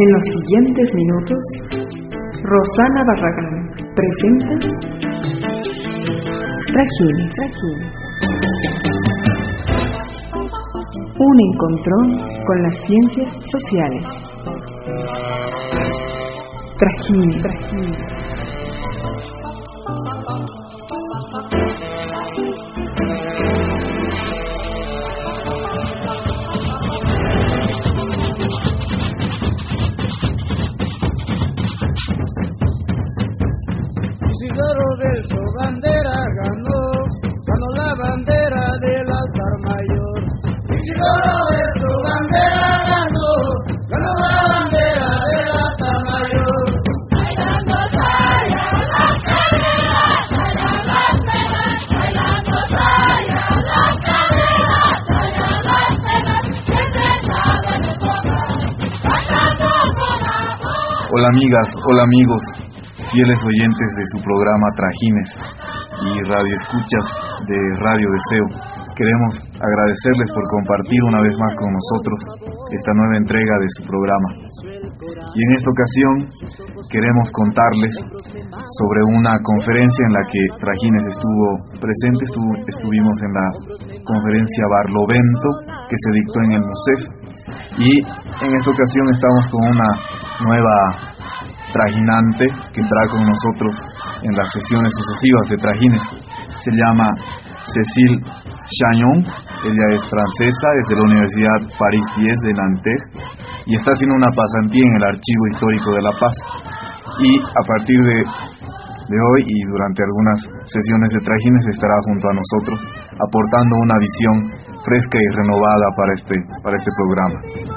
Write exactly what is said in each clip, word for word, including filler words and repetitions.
En los siguientes minutos, Rosana Barragán presenta Trajines. Un encontrón con las ciencias sociales. Trajines. Trajines. Isidoro de su bandera ganó, ganó la bandera del altar mayor. Isidoro de su bandera ganó, ganó la bandera del altar mayor. Bailando saya las caderas, bailan las penas, bailando saya las caderas, bailan las penas, que se saben escoger, bailando con amor. Hola amigas, hola amigos, fieles oyentes de su programa Trajines y radioescuchas de Radio Deseo. Queremos agradecerles por compartir una vez más con nosotros esta nueva entrega de su programa. Y en esta ocasión queremos contarles sobre una conferencia en la que Trajines estuvo presente. Estuvo, estuvimos en la conferencia Barlovento que se dictó en el MUSEF. Y en esta ocasión estamos con una nueva trajinante que estará con nosotros en las sesiones sucesivas de Trajines. Se llama Cécile Chagnon. Ella es francesa, es de la Universidad París diez de Nantes y está haciendo una pasantía en el Archivo Histórico de La Paz. Y a partir de, de hoy y durante algunas sesiones de Trajines estará junto a nosotros aportando una visión fresca y renovada para este, para este programa.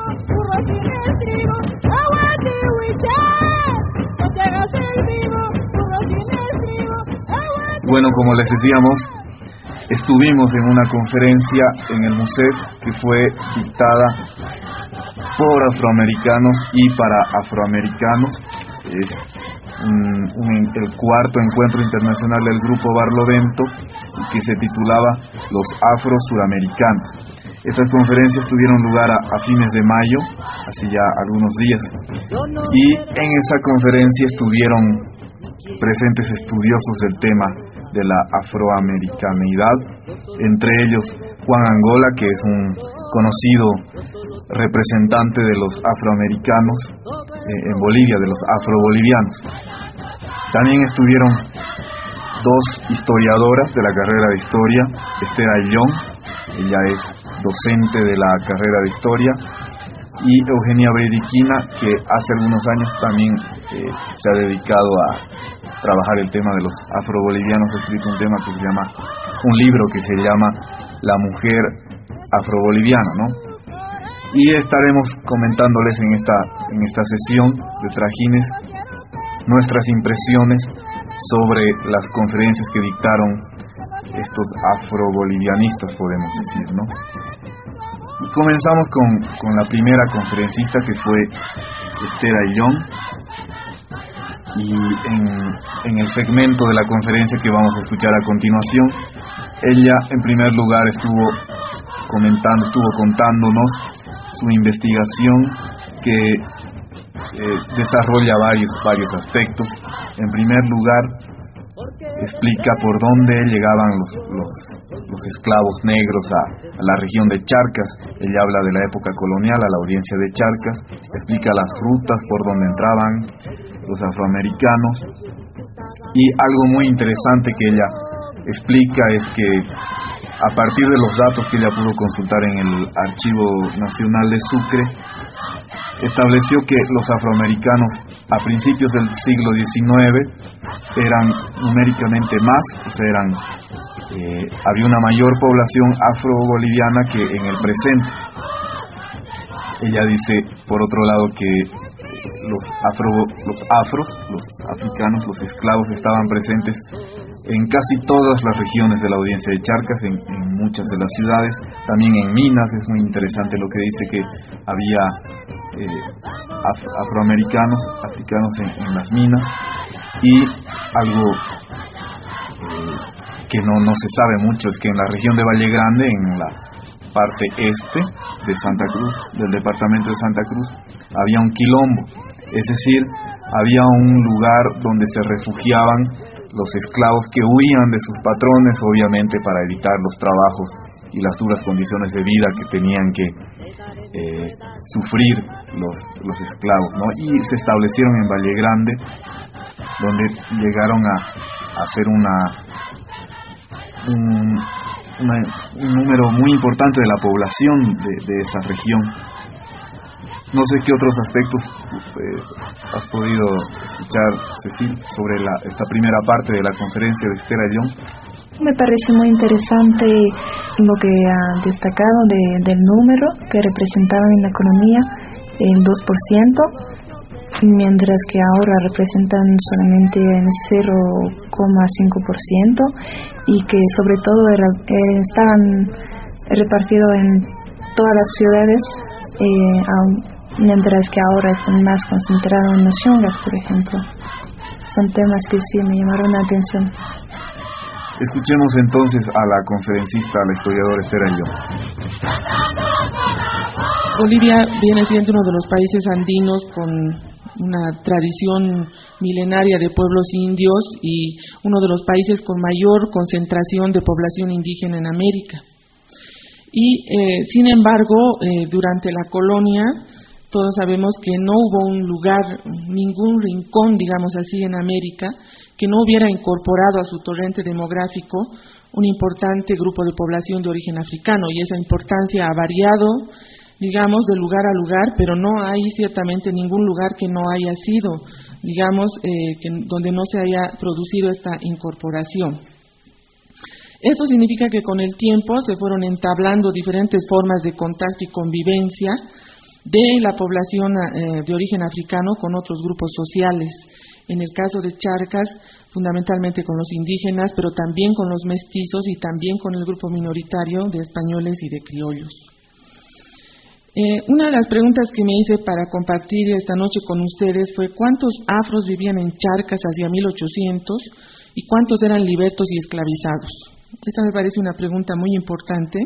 Bueno, como les decíamos, estuvimos en una conferencia en el MUSEF que fue dictada por afroamericanos y para afroamericanos. Es un, un, el cuarto encuentro internacional del Grupo Barlovento, que se titulaba Los Afro-Suramericanos. Estas conferencias tuvieron lugar a, a fines de mayo, hace ya algunos días, y en esa conferencia estuvieron presentes estudiosos del tema de la afroamericanidad, entre ellos Juan Angola, que es un conocido representante de los afroamericanos eh, en Bolivia, de los afrobolivianos. También estuvieron dos historiadoras de la carrera de historia, Esther Ayllón, ella es docente de la carrera de historia, y Eugenia Breidiquina, que hace algunos años también eh, se ha dedicado a trabajar el tema de los afrobolivianos. Ha escrito un tema que se llama, un libro que se llama La mujer afroboliviana, ¿no? Y estaremos comentándoles en esta, en esta sesión de Trajines nuestras impresiones sobre las conferencias que dictaron estos afrobolivianistas, podemos decir, ¿no? Y comenzamos con, con la primera conferencista, que fue Esther Ayllón, y en, en el segmento de la conferencia que vamos a escuchar a continuación, ella en primer lugar estuvo comentando, estuvo contándonos su investigación que eh, desarrolla varios, varios aspectos. En primer lugar, explica por dónde llegaban los, los, los esclavos negros a, a la región de Charcas. Ella habla de la época colonial, a la audiencia de Charcas, explica las rutas por donde entraban los afroamericanos, y algo muy interesante que ella explica es que a partir de los datos que ella pudo consultar en el Archivo Nacional de Sucre, estableció que los afroamericanos a principios del siglo diecinueve eran numéricamente más, o sea, eran, eh, había una mayor población afro-boliviana que en el presente. Ella dice, por otro lado, que los afro, los afros, los africanos, los esclavos estaban presentes en casi todas las regiones de la audiencia de Charcas, en, en muchas de las ciudades, también en minas. Es muy interesante lo que dice, que había eh, af, afroamericanos, africanos en, en las minas, y algo eh, que no, no se sabe mucho es que en la región de Valle Grande, en la parte este de Santa Cruz, del departamento de Santa Cruz, había un quilombo, es decir, había un lugar donde se refugiaban los esclavos que huían de sus patrones, obviamente para evitar los trabajos y las duras condiciones de vida que tenían que eh, sufrir los, los esclavos, ¿no? Y se establecieron en Valle Grande, donde llegaron a, a ser una, un, una, un número muy importante de la población de, de esa región. No sé qué otros aspectos eh, has podido escuchar, Cecil, sobre la, esta primera parte de la conferencia de Esther Ayllón. Me parece muy interesante lo que ha destacado de, del número que representaban en la economía, el dos por ciento, mientras que ahora representan solamente el cero coma cinco por ciento y que sobre todo era, eh, estaban repartidos en todas las ciudades, eh, mientras que ahora están más concentrados en los yungas, por ejemplo. Son temas que sí me llamaron la atención. Escuchemos entonces a la conferencista, a la historiadora Esther Ayllón. Bolivia viene siendo uno de los países andinos con una tradición milenaria de pueblos indios y uno de los países con mayor concentración de población indígena en América. Y eh, sin embargo, eh, durante la colonia, todos sabemos que no hubo un lugar, ningún rincón, digamos así, en América que no hubiera incorporado a su torrente demográfico un importante grupo de población de origen africano, y esa importancia ha variado, digamos, de lugar a lugar, pero no hay ciertamente ningún lugar que no haya sido, digamos, eh, que, donde no se haya producido esta incorporación. Esto significa que con el tiempo se fueron entablando diferentes formas de contacto y convivencia de la población eh, de origen africano con otros grupos sociales. En el caso de Charcas, fundamentalmente con los indígenas, pero también con los mestizos y también con el grupo minoritario de españoles y de criollos. Eh, una de las preguntas que me hice para compartir esta noche con ustedes fue ¿cuántos afros vivían en Charcas hacia mil ochocientos y cuántos eran libertos y esclavizados? Esta me parece una pregunta muy importante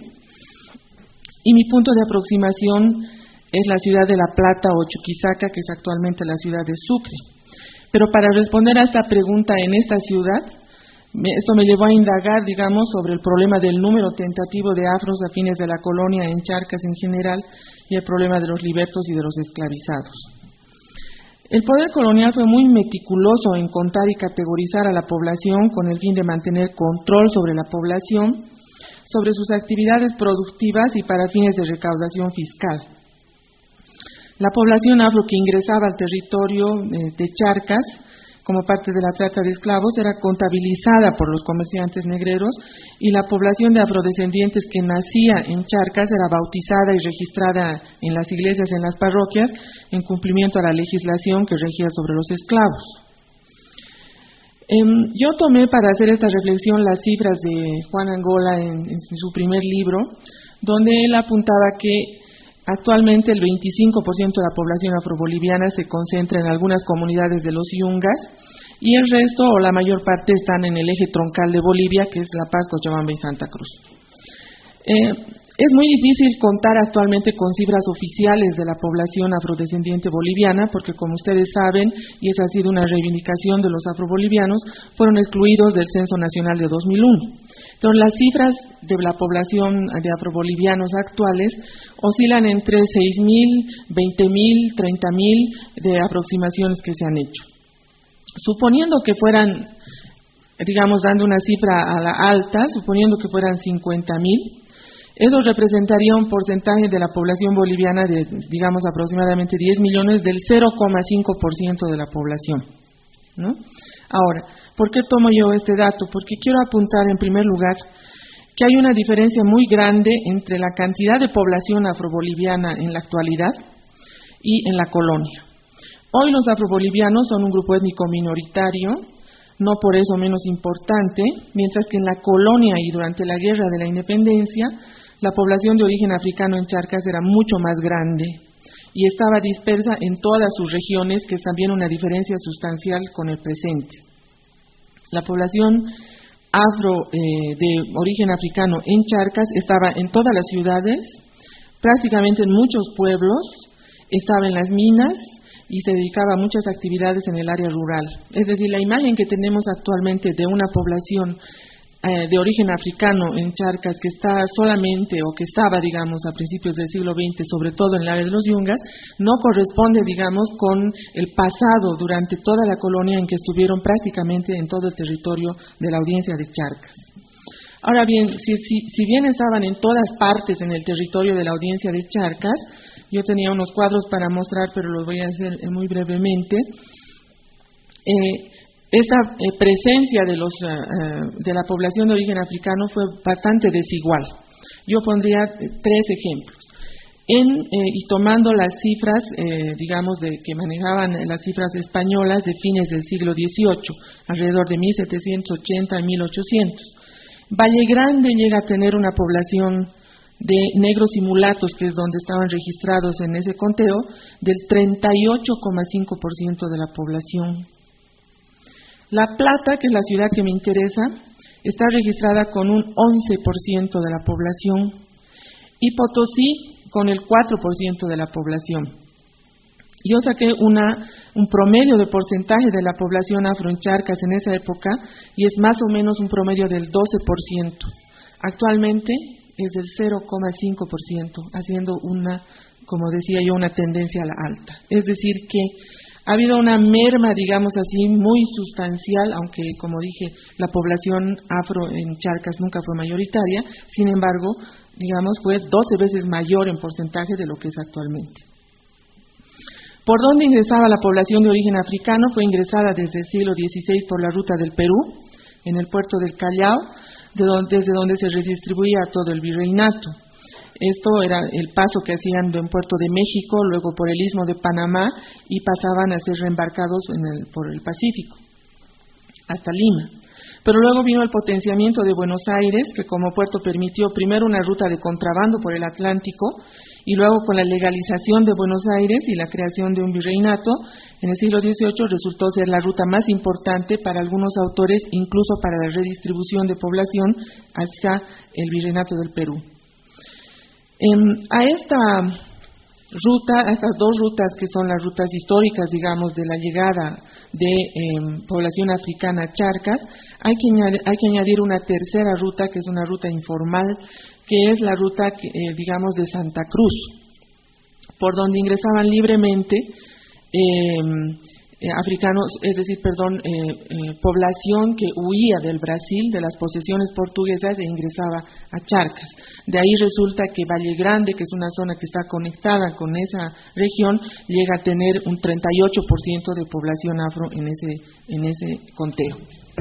y mi punto de aproximación es la ciudad de La Plata o Chuquisaca, que es actualmente la ciudad de Sucre. Pero para responder a esta pregunta en esta ciudad, me, esto me llevó a indagar, digamos, sobre el problema del número tentativo de afros a fines de la colonia en Charcas en general y el problema de los libertos y de los esclavizados. El poder colonial fue muy meticuloso en contar y categorizar a la población con el fin de mantener control sobre la población, sobre sus actividades productivas y para fines de recaudación fiscal. La población afro que ingresaba al territorio de Charcas como parte de la trata de esclavos era contabilizada por los comerciantes negreros y la población de afrodescendientes que nacía en Charcas era bautizada y registrada en las iglesias, en las parroquias, en cumplimiento a la legislación que regía sobre los esclavos. Eh, yo tomé para hacer esta reflexión las cifras de Juan Angola en, en su primer libro, donde él apuntaba que actualmente el veinticinco por ciento de la población afroboliviana se concentra en algunas comunidades de los yungas y el resto o la mayor parte están en el eje troncal de Bolivia, que es La Paz, Cochabamba y Santa Cruz. Eh, es muy difícil contar actualmente con cifras oficiales de la población afrodescendiente boliviana porque, como ustedes saben, y esa ha sido una reivindicación de los afrobolivianos, fueron excluidos del Censo Nacional de dos mil uno. Entonces, las cifras de la población de afrobolivianos actuales oscilan entre seis mil, veinte mil, treinta mil de aproximaciones que se han hecho. Suponiendo que fueran, digamos, dando una cifra a la alta, suponiendo que fueran cincuenta mil, eso representaría un porcentaje de la población boliviana de, digamos, aproximadamente diez millones, del cero coma cinco por ciento de la población, ¿no? Ahora, ¿por qué tomo yo este dato? Porque quiero apuntar en primer lugar que hay una diferencia muy grande entre la cantidad de población afroboliviana en la actualidad y en la colonia. Hoy los afrobolivianos son un grupo étnico minoritario, no por eso menos importante, mientras que en la colonia y durante la Guerra de la Independencia, la población de origen africano en Charcas era mucho más grande y estaba dispersa en todas sus regiones, que es también una diferencia sustancial con el presente. La población afro eh, de origen africano en Charcas estaba en todas las ciudades, prácticamente en muchos pueblos, estaba en las minas y se dedicaba a muchas actividades en el área rural. Es decir, la imagen que tenemos actualmente de una población eh, de origen africano en Charcas que está solamente, o que estaba, digamos, a principios del siglo veinte, sobre todo en el área de los Yungas, no corresponde, digamos, con el pasado durante toda la colonia en que estuvieron prácticamente en todo el territorio de la audiencia de Charcas. Ahora bien, si, si, si bien estaban en todas partes en el territorio de la audiencia de Charcas, yo tenía unos cuadros para mostrar, pero los voy a hacer muy brevemente. Eh, esta eh, presencia de, los, uh, de la población de origen africano fue bastante desigual. Yo pondría eh, tres ejemplos. En, eh, y tomando las cifras, eh, digamos, de que manejaban las cifras españolas de fines del siglo dieciocho, alrededor de mil setecientos ochenta a mil ochocientos. Valle Grande llega a tener una población de negros y mulatos, que es donde estaban registrados en ese conteo, del treinta y ocho coma cinco por ciento de la población. La Plata, que es la ciudad que me interesa, está registrada con un once por ciento de la población, y Potosí con el cuatro por ciento de la población. Yo saqué una, un promedio de porcentaje de la población afro en Charcas en esa época, y es más o menos un promedio del doce por ciento. Actualmente es del cero coma cinco por ciento, haciendo una, como decía yo, una tendencia a la alta. Es decir que ha habido una merma, digamos así, muy sustancial, aunque, como dije, la población afro en Charcas nunca fue mayoritaria, sin embargo, digamos, fue doce veces mayor en porcentaje de lo que es actualmente. ¿Por dónde ingresaba la población de origen africano? Fue ingresada desde el siglo dieciséis por la ruta del Perú, en el puerto del Callao, de donde, desde donde se redistribuía todo el virreinato. Esto era el paso que hacían de un puerto de México, luego por el istmo de Panamá, y pasaban a ser reembarcados en el, por el Pacífico, hasta Lima. Pero luego vino el potenciamiento de Buenos Aires, que como puerto permitió primero una ruta de contrabando por el Atlántico, y luego con la legalización de Buenos Aires y la creación de un virreinato, en el siglo dieciocho resultó ser la ruta más importante para algunos autores, incluso para la redistribución de población hacia el virreinato del Perú. Eh, a esta ruta, a estas dos rutas que son las rutas históricas, digamos, de la llegada de eh, población africana a Charcas, hay que, añadir, hay que añadir una tercera ruta, que es una ruta informal, que es la ruta, que, eh, digamos, de Santa Cruz, por donde ingresaban libremente eh, eh, africanos, es decir, perdón, eh, eh, población que huía del Brasil, de las posesiones portuguesas, e ingresaba a Charcas. De ahí resulta que Valle Grande, que es una zona que está conectada con esa región, llega a tener un treinta y ocho por ciento de población afro en ese, en ese conteo.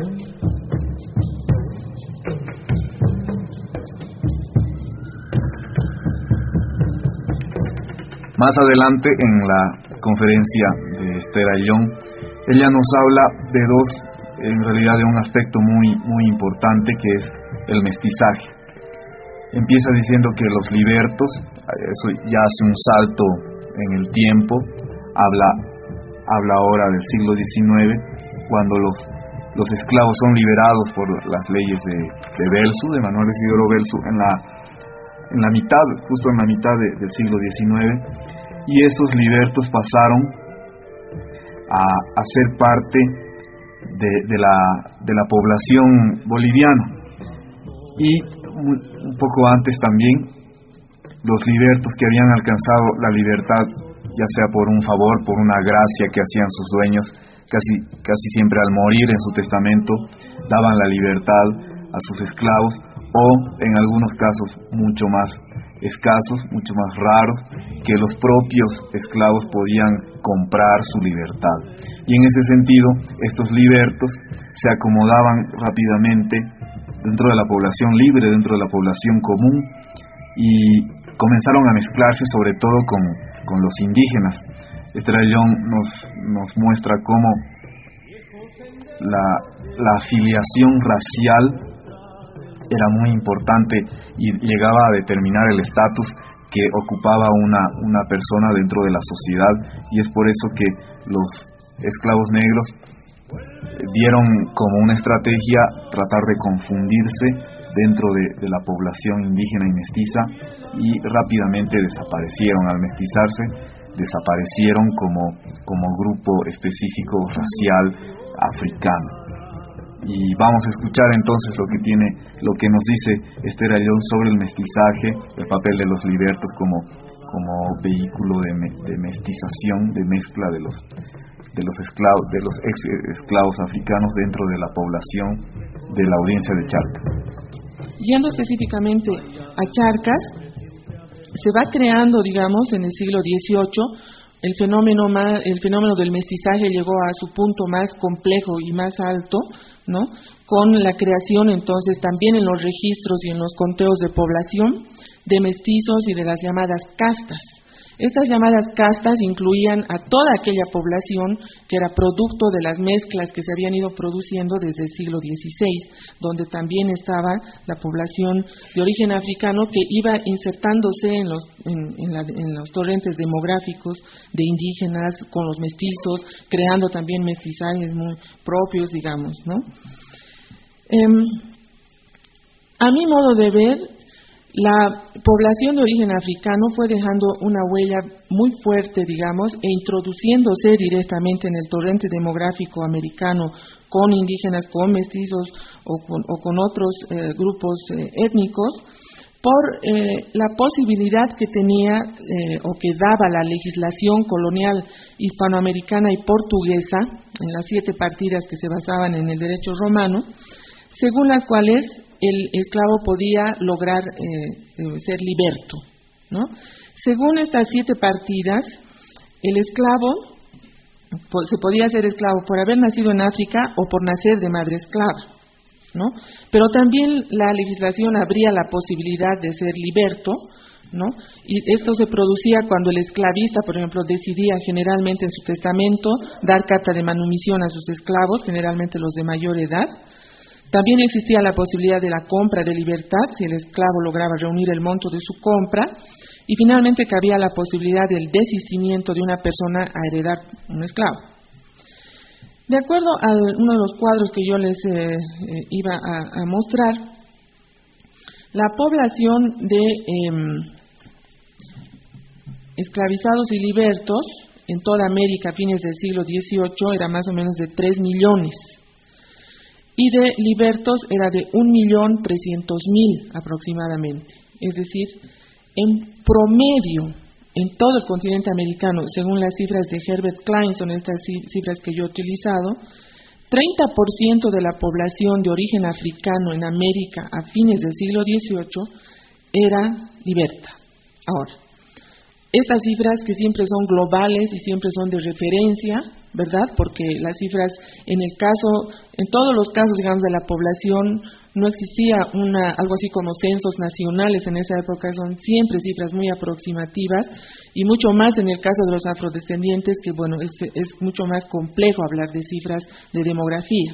Más adelante, en la conferencia de Esther Ayllón, ella nos habla de dos, en realidad de un aspecto muy, muy importante, que es el mestizaje. Empieza diciendo que los libertos, eso ya hace un salto en el tiempo, habla, habla ahora del siglo diecinueve, cuando los, los esclavos son liberados por las leyes de, de Belsu, de Manuel Isidoro Belsu, en la en la mitad, justo en la mitad de, del siglo diecinueve, y esos libertos pasaron a, a ser parte de, de, la, de la población boliviana. Y un, un poco antes también, los libertos que habían alcanzado la libertad, ya sea por un favor, por una gracia que hacían sus dueños, casi, casi siempre al morir en su testamento, daban la libertad a sus esclavos, o en algunos casos mucho más escasos, mucho más raros, que los propios esclavos podían comprar su libertad. Y en ese sentido, estos libertos se acomodaban rápidamente dentro de la población libre, dentro de la población común, y comenzaron a mezclarse sobre todo con, con los indígenas. Esther Ayllón nos, nos muestra cómo la, la afiliación racial era muy importante y llegaba a determinar el estatus que ocupaba una, una persona dentro de la sociedad, y es por eso que los esclavos negros vieron como una estrategia tratar de confundirse dentro de, de la población indígena y mestiza, y rápidamente desaparecieron. Al mestizarse, desaparecieron como, como grupo específico racial africano. Y vamos a escuchar entonces lo que tiene, lo que nos dice Esther Ayllón sobre el mestizaje, el papel de los libertos como, como vehículo de, me, de mestización, de mezcla de los de los esclavos, de los ex esclavos africanos dentro de la población de la audiencia de Charcas. Yendo específicamente a Charcas, se va creando, digamos, en el siglo dieciocho, el fenómeno más, el fenómeno del mestizaje llegó a su punto más complejo y más alto, ¿no? Con la creación entonces también en los registros y en los conteos de población de mestizos y de las llamadas castas. Estas llamadas castas incluían a toda aquella población que era producto de las mezclas que se habían ido produciendo desde el siglo dieciséis, donde también estaba la población de origen africano que iba insertándose en los, en, en la, en los torrentes demográficos de indígenas con los mestizos, creando también mestizajes muy propios, digamos, ¿no? Eh, a mi modo de ver, la población de origen africano fue dejando una huella muy fuerte, digamos, e introduciéndose directamente en el torrente demográfico americano con indígenas, con mestizos o con, o con otros eh, grupos eh, étnicos, por eh, la posibilidad que tenía eh, o que daba la legislación colonial hispanoamericana y portuguesa, en las siete partidas que se basaban en el derecho romano, según las cuales el esclavo podía lograr eh, ser liberto, ¿no? Según estas siete partidas, el esclavo po- se podía ser esclavo por haber nacido en África o por nacer de madre esclava, ¿no? Pero también la legislación abría la posibilidad de ser liberto, ¿no? Y esto se producía cuando el esclavista, por ejemplo, decidía generalmente en su testamento dar carta de manumisión a sus esclavos, generalmente los de mayor edad. También existía la posibilidad de la compra de libertad, si el esclavo lograba reunir el monto de su compra, y finalmente cabía la posibilidad del desistimiento de una persona a heredar un esclavo. De acuerdo a uno de los cuadros que yo les eh, eh, iba a, a mostrar, la población de eh, esclavizados y libertos en toda América a fines del siglo dieciocho era más o menos de tres millones. Y de libertos era de un millón trescientos mil aproximadamente. Es decir, en promedio, en todo el continente americano, según las cifras de Herbert Klein, son estas cifras que yo he utilizado, treinta por ciento de la población de origen africano en América a fines del siglo dieciocho era liberta. Ahora, estas cifras que siempre son globales y siempre son de referencia, ¿verdad? Porque las cifras, en el caso, en todos los casos, digamos, de la población, no existía una, algo así como censos nacionales en esa época, son siempre cifras muy aproximativas, y mucho más en el caso de los afrodescendientes, que bueno, es, es mucho más complejo hablar de cifras de demografía.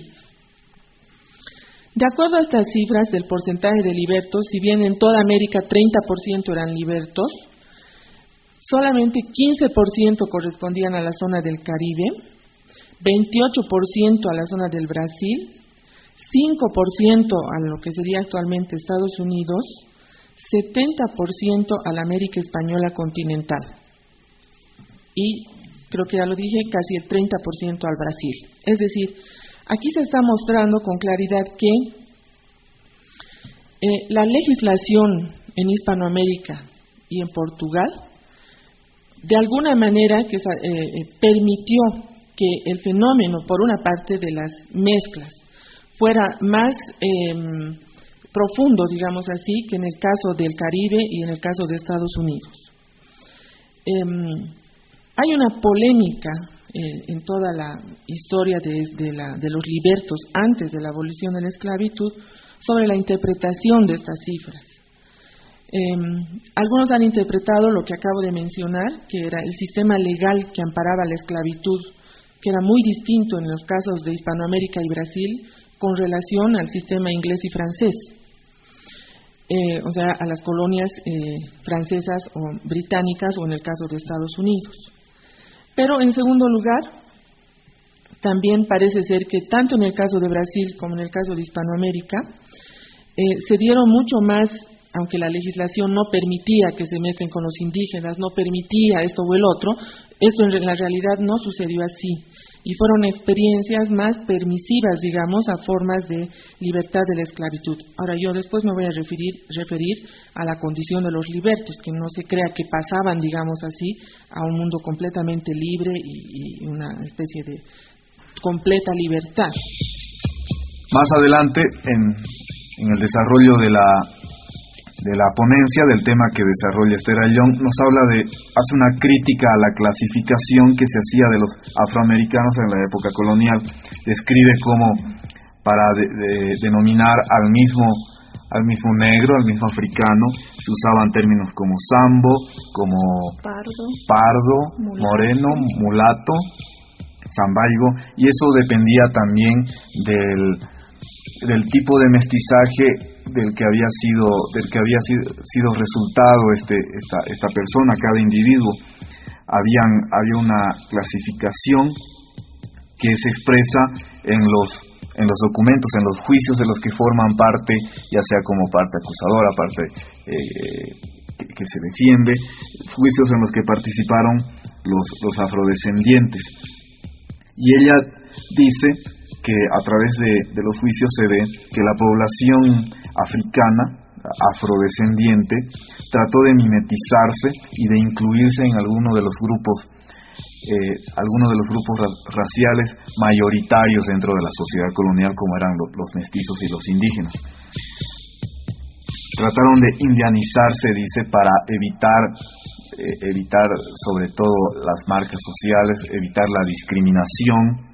De acuerdo a estas cifras del porcentaje de libertos, si bien en toda América treinta por ciento eran libertos, solamente quince por ciento correspondían a la zona del Caribe, veintiocho por ciento a la zona del Brasil, cinco por ciento a lo que sería actualmente Estados Unidos, setenta por ciento a la América Española continental y, creo que ya lo dije, casi el treinta por ciento al Brasil. Es decir, aquí se está mostrando con claridad que eh, la legislación en Hispanoamérica y en Portugal de alguna manera que eh, permitió que el fenómeno, por una parte, de las mezclas fuera más eh, profundo, digamos así, que en el caso del Caribe y en el caso de Estados Unidos. Eh, hay una polémica eh, en toda la historia de, de, la, de los libertos antes de la abolición de la esclavitud sobre la interpretación de estas cifras. Eh, algunos han interpretado lo que acabo de mencionar, que era el sistema legal que amparaba la esclavitud, que era muy distinto en los casos de Hispanoamérica y Brasil con relación al sistema inglés y francés, eh, o sea, a las colonias eh, francesas o británicas o en el caso de Estados Unidos. Pero en segundo lugar, también parece ser que tanto en el caso de Brasil como en el caso de Hispanoamérica, eh, se dieron mucho más, aunque la legislación no permitía que se mezclen con los indígenas, no permitía esto o el otro, esto en la realidad no sucedió así. Y fueron experiencias más permisivas, digamos, a formas de libertad de la esclavitud. Ahora, yo después me voy a referir, referir a la condición de los libertos, que no se crea que pasaban, digamos así, a un mundo completamente libre y, y una especie de completa libertad. Más adelante, en, en el desarrollo de la de la ponencia del tema que desarrolla Esther Ayllón, nos habla de, hace una crítica a la clasificación que se hacía de los afroamericanos en la época colonial. Describe cómo para de, de, denominar al mismo al mismo negro, al mismo africano, se usaban términos como sambo, como Pardo, pardo mulato. moreno, mulato, zambaigo, y eso dependía también del del tipo de mestizaje del que había sido del que había sido, sido resultado este esta esta persona, cada individuo. Habían había una clasificación que se expresa en los en los documentos, en los juicios de los que forman parte, ya sea como parte acusadora, parte eh, que, que se defiende, juicios en los que participaron los los afrodescendientes. Y ella dice que a través de, de los juicios se ve que la población africana, afrodescendiente, trató de mimetizarse y de incluirse en alguno de los grupos, eh, alguno de los grupos ra raciales mayoritarios dentro de la sociedad colonial, como eran lo, los mestizos y los indígenas. Trataron de indianizarse, dice, para evitar, eh, evitar sobre todo las marcas sociales, evitar la discriminación.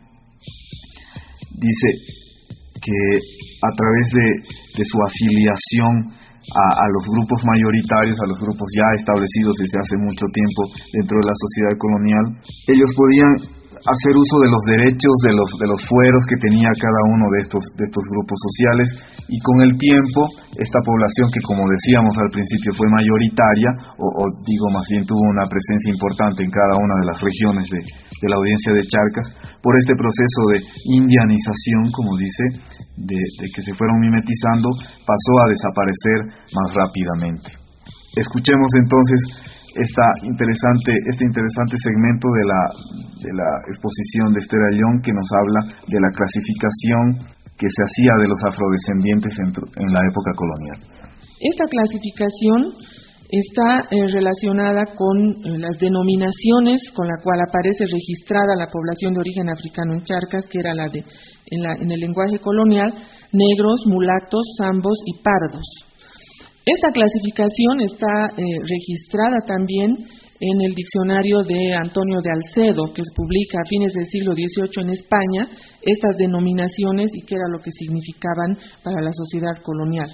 Dice que a través de, de su afiliación a, a los grupos mayoritarios, a los grupos ya establecidos desde hace mucho tiempo dentro de la sociedad colonial, ellos podían hacer uso de los derechos, de los de los fueros que tenía cada uno de estos de estos grupos sociales, y con el tiempo esta población, que como decíamos al principio fue mayoritaria, o, o digo más bien tuvo una presencia importante en cada una de las regiones de, de la audiencia de Charcas, por este proceso de indianización, como dice, de, de que se fueron mimetizando, pasó a desaparecer más rápidamente. Escuchemos entonces esta interesante, este interesante segmento de la, de la exposición de Esther Ayllón, que nos habla de la clasificación que se hacía de los afrodescendientes en, en la época colonial. Esta clasificación está eh, relacionada con eh, las denominaciones con la cual aparece registrada la población de origen africano en Charcas, que era la de, en, la, en el lenguaje colonial, negros, mulatos, zambos y pardos. Esta clasificación está eh, registrada también en el diccionario de Antonio de Alcedo, que se publica a fines del siglo dieciocho en España, estas denominaciones y qué era lo que significaban para la sociedad colonial.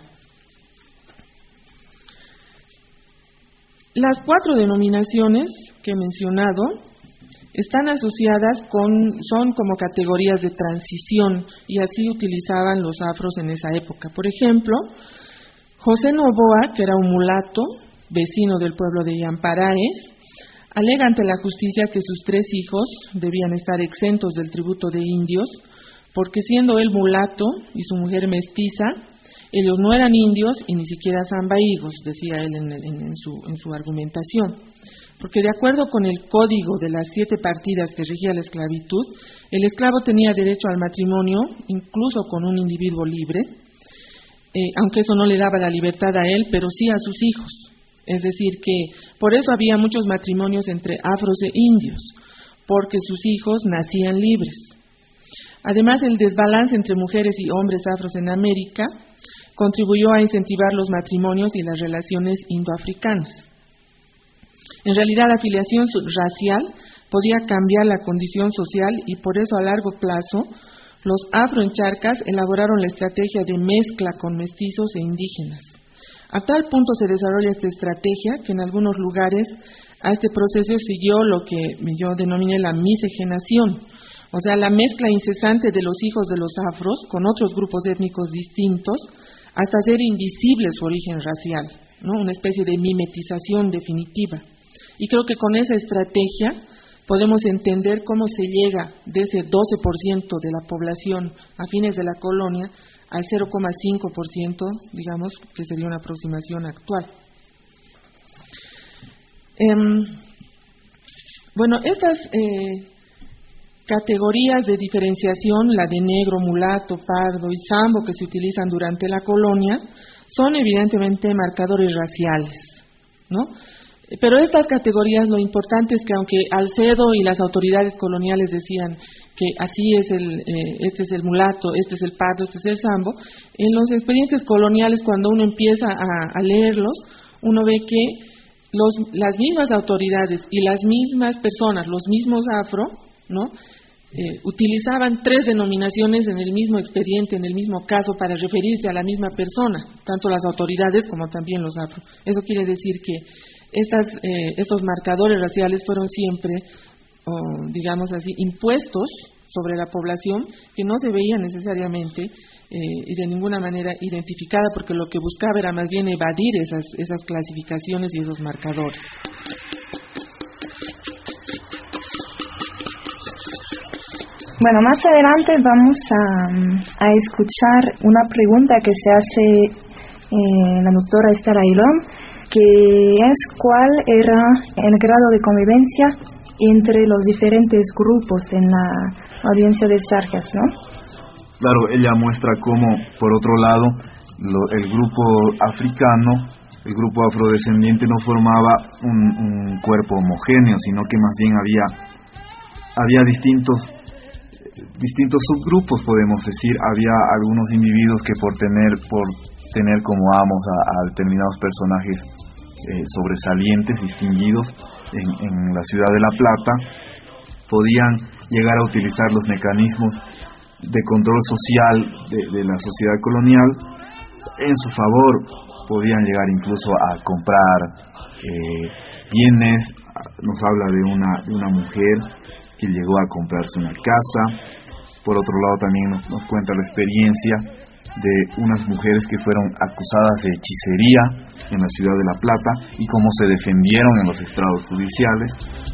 Las cuatro denominaciones que he mencionado están asociadas con, son como categorías de transición, y así utilizaban los afros en esa época. Por ejemplo, José Novoa, que era un mulato, vecino del pueblo de Yamparaes, alega ante la justicia que sus tres hijos debían estar exentos del tributo de indios, porque siendo él mulato y su mujer mestiza, ellos no eran indios y ni siquiera zambaigos, decía él en, en, en, su, en su argumentación. Porque de acuerdo con el código de las siete partidas que regía la esclavitud, el esclavo tenía derecho al matrimonio, incluso con un individuo libre, Eh, aunque eso no le daba la libertad a él, pero sí a sus hijos. Es decir, que por eso había muchos matrimonios entre afros e indios, porque sus hijos nacían libres. Además, el desbalance entre mujeres y hombres afros en América contribuyó a incentivar los matrimonios y las relaciones indoafricanas. En realidad, la afiliación racial podía cambiar la condición social, y por eso a largo plazo los afro en Charcas elaboraron la estrategia de mezcla con mestizos e indígenas. A tal punto se desarrolla esta estrategia que en algunos lugares a este proceso siguió lo que yo denominé la miscigenación, o sea, la mezcla incesante de los hijos de los afros con otros grupos étnicos distintos hasta hacer invisible su origen racial, ¿no? Una especie de mimetización definitiva. Y creo que con esa estrategia podemos entender cómo se llega de ese doce por ciento de la población a fines de la colonia al cero coma cinco por ciento, digamos, que sería una aproximación actual. Eh, bueno, estas eh, categorías de diferenciación, la de negro, mulato, pardo y sambo, que se utilizan durante la colonia, son evidentemente marcadores raciales, ¿no? Pero estas categorías, lo importante es que aunque Alcedo y las autoridades coloniales decían que así es el, eh, este es el mulato, este es el pardo, este es el sambo, en los expedientes coloniales, cuando uno empieza a, a leerlos, uno ve que los, las mismas autoridades y las mismas personas, los mismos afro, ¿no? Eh, utilizaban tres denominaciones en el mismo expediente, en el mismo caso, para referirse a la misma persona, tanto las autoridades como también los afro. Eso quiere decir que estas, eh, estos marcadores raciales fueron siempre, oh, digamos así, impuestos sobre la población, que no se veía necesariamente eh, y de ninguna manera identificada, porque lo que buscaba era más bien evadir esas, esas clasificaciones y esos marcadores. Bueno, más adelante vamos a, a escuchar una pregunta que se hace eh, la doctora Esther Ailón, que es cuál era el grado de convivencia entre los diferentes grupos en la audiencia de Charcas, ¿no? Claro, ella muestra cómo, por otro lado, lo, el grupo africano, el grupo afrodescendiente no formaba un, un cuerpo homogéneo, sino que más bien había, había distintos distintos subgrupos, podemos decir. Había algunos individuos que por tener por tener como amos a, a determinados personajes eh, sobresalientes, distinguidos en, en la ciudad de La Plata, podían llegar a utilizar los mecanismos de control social de, de la sociedad colonial en su favor. Podían llegar incluso a comprar eh, bienes. Nos habla de una, de una mujer que llegó a comprarse una casa. Por otro lado, también nos, nos cuenta la experiencia de unas mujeres que fueron acusadas de hechicería en la ciudad de La Plata y cómo se defendieron en los estrados judiciales.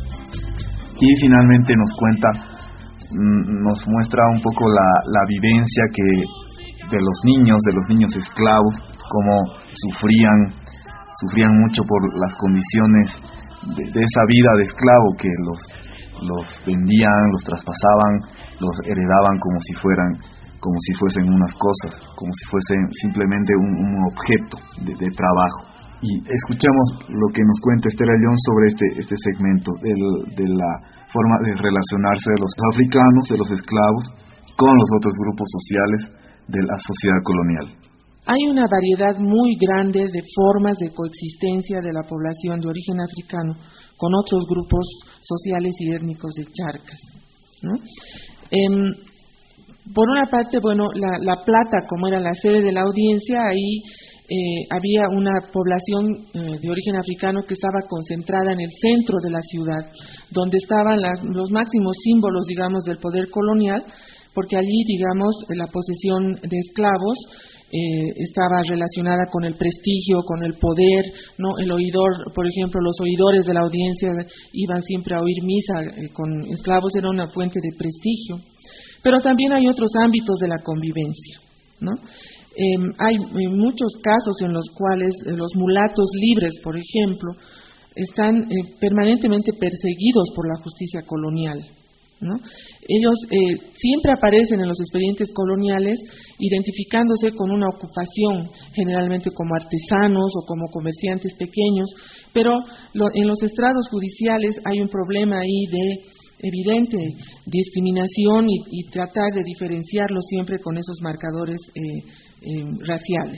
Y finalmente nos cuenta, nos muestra un poco la, la vivencia que de los niños, de los niños esclavos, cómo sufrían, sufrían mucho por las condiciones de, de esa vida de esclavo, que los los vendían, los traspasaban, los heredaban como si fueran, como si fuesen unas cosas, como si fuesen simplemente un, un objeto de, de trabajo. Y escuchemos lo que nos cuenta Esther Ailón sobre este, este segmento del, de la forma de relacionarse de los africanos, de los esclavos, con los otros grupos sociales de la sociedad colonial. Hay una variedad muy grande de formas de coexistencia de la población de origen africano con otros grupos sociales y étnicos de Charcas, ¿no? Eh, por una parte, bueno, la, la Plata, como era la sede de la audiencia, ahí eh, había una población eh, de origen africano que estaba concentrada en el centro de la ciudad, donde estaban las, los máximos símbolos, digamos, del poder colonial, porque allí, digamos, la posesión de esclavos Eh, estaba relacionada con el prestigio, con el poder, ¿no? El oidor, por ejemplo, los oidores de la audiencia iban siempre a oír misa eh, con esclavos, era una fuente de prestigio. Pero también hay otros ámbitos de la convivencia, ¿no? Eh, hay eh, muchos casos en los cuales eh, los mulatos libres, por ejemplo, están eh, permanentemente perseguidos por la justicia colonial, ¿no? Ellos eh, siempre aparecen en los expedientes coloniales identificándose con una ocupación, generalmente como artesanos o como comerciantes pequeños, pero lo, en los estrados judiciales hay un problema ahí de evidente discriminación y, y tratar de diferenciarlos siempre con esos marcadores eh, eh, raciales.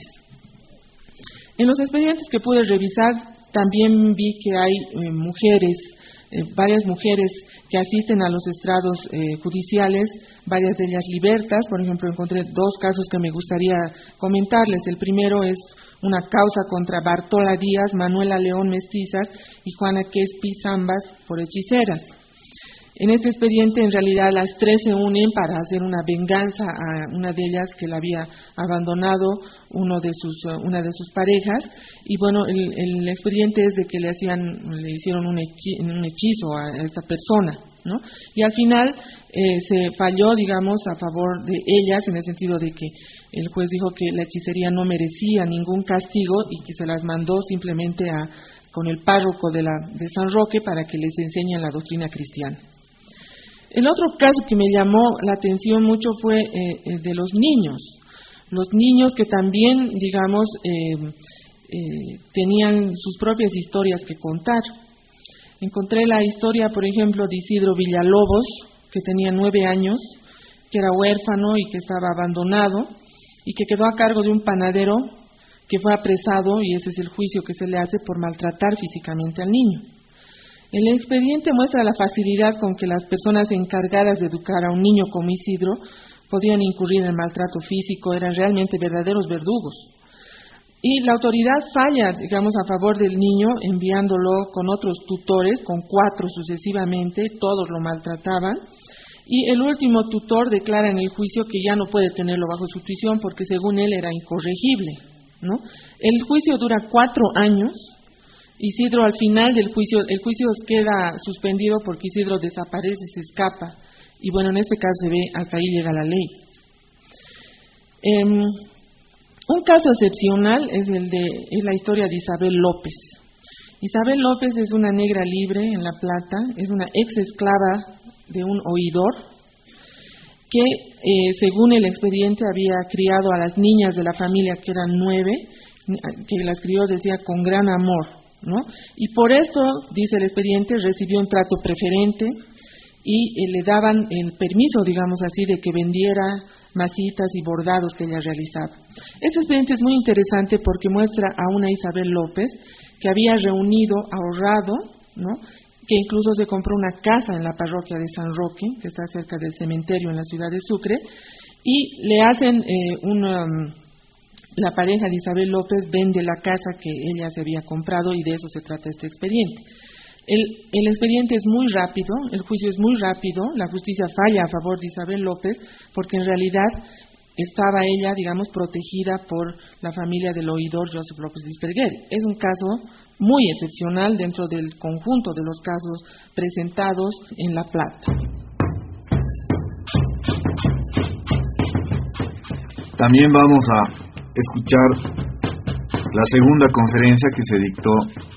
En los expedientes que pude revisar también vi que hay eh, mujeres, eh, varias mujeres que asisten a los estrados eh, judiciales, varias de ellas libertas. Por ejemplo, encontré dos casos que me gustaría comentarles. El primero es una causa contra Bartola Díaz, Manuela León Mestizas y Juana Quespi Zambas por hechiceras. En este expediente, en realidad, las tres se unen para hacer una venganza a una de ellas que la había abandonado uno de sus, uh, una de sus parejas. Y bueno, el, el expediente es de que le hacían, le hicieron un, hechi, un hechizo a esta persona, ¿no? Y al final eh, se falló, digamos, a favor de ellas, en el sentido de que el juez dijo que la hechicería no merecía ningún castigo y que se las mandó simplemente a, con el párroco de, la, de San Roque para que les enseñen la doctrina cristiana. El otro caso que me llamó la atención mucho fue eh, eh, de los niños. Los niños que también, digamos, eh, eh, tenían sus propias historias que contar. Encontré la historia, por ejemplo, de Isidro Villalobos, que tenía nueve años, que era huérfano y que estaba abandonado, y que quedó a cargo de un panadero que fue apresado, y ese es el juicio que se le hace por maltratar físicamente al niño. El expediente muestra la facilidad con que las personas encargadas de educar a un niño como Isidro podían incurrir en maltrato físico, eran realmente verdaderos verdugos. Y la autoridad falla, digamos, a favor del niño, enviándolo con otros tutores, con cuatro sucesivamente, todos lo maltrataban. Y el último tutor declara en el juicio que ya no puede tenerlo bajo su tuición porque según él era incorregible, ¿no? El juicio dura cuatro años. Isidro al final del juicio, el juicio queda suspendido porque Isidro desaparece, se escapa. Y bueno, en este caso se ve, hasta ahí llega la ley. Eh, un caso excepcional es el de es la historia de Isabel López. Isabel López es una negra libre en La Plata, es una ex esclava de un oidor que, eh, según el expediente, había criado a las niñas de la familia, que eran nueve, que las crió, decía, con gran amor, ¿no? Y por esto, dice el expediente, recibió un trato preferente y eh, le daban el permiso, digamos así, de que vendiera masitas y bordados que ella realizaba. Este expediente es muy interesante porque muestra a una Isabel López que había reunido, ahorrado, ¿no?, que incluso se compró una casa en la parroquia de San Roque, que está cerca del cementerio en la ciudad de Sucre, y le hacen eh, una... La pareja de Isabel López vende la casa que ella se había comprado y de eso se trata este expediente. El, el expediente es muy rápido, el juicio es muy rápido, la justicia falla a favor de Isabel López porque en realidad estaba ella, digamos, protegida por la familia del oidor Joseph López de Isperguer. Es un caso muy excepcional dentro del conjunto de los casos presentados en La Plata. También vamos a escuchar la segunda conferencia que se dictó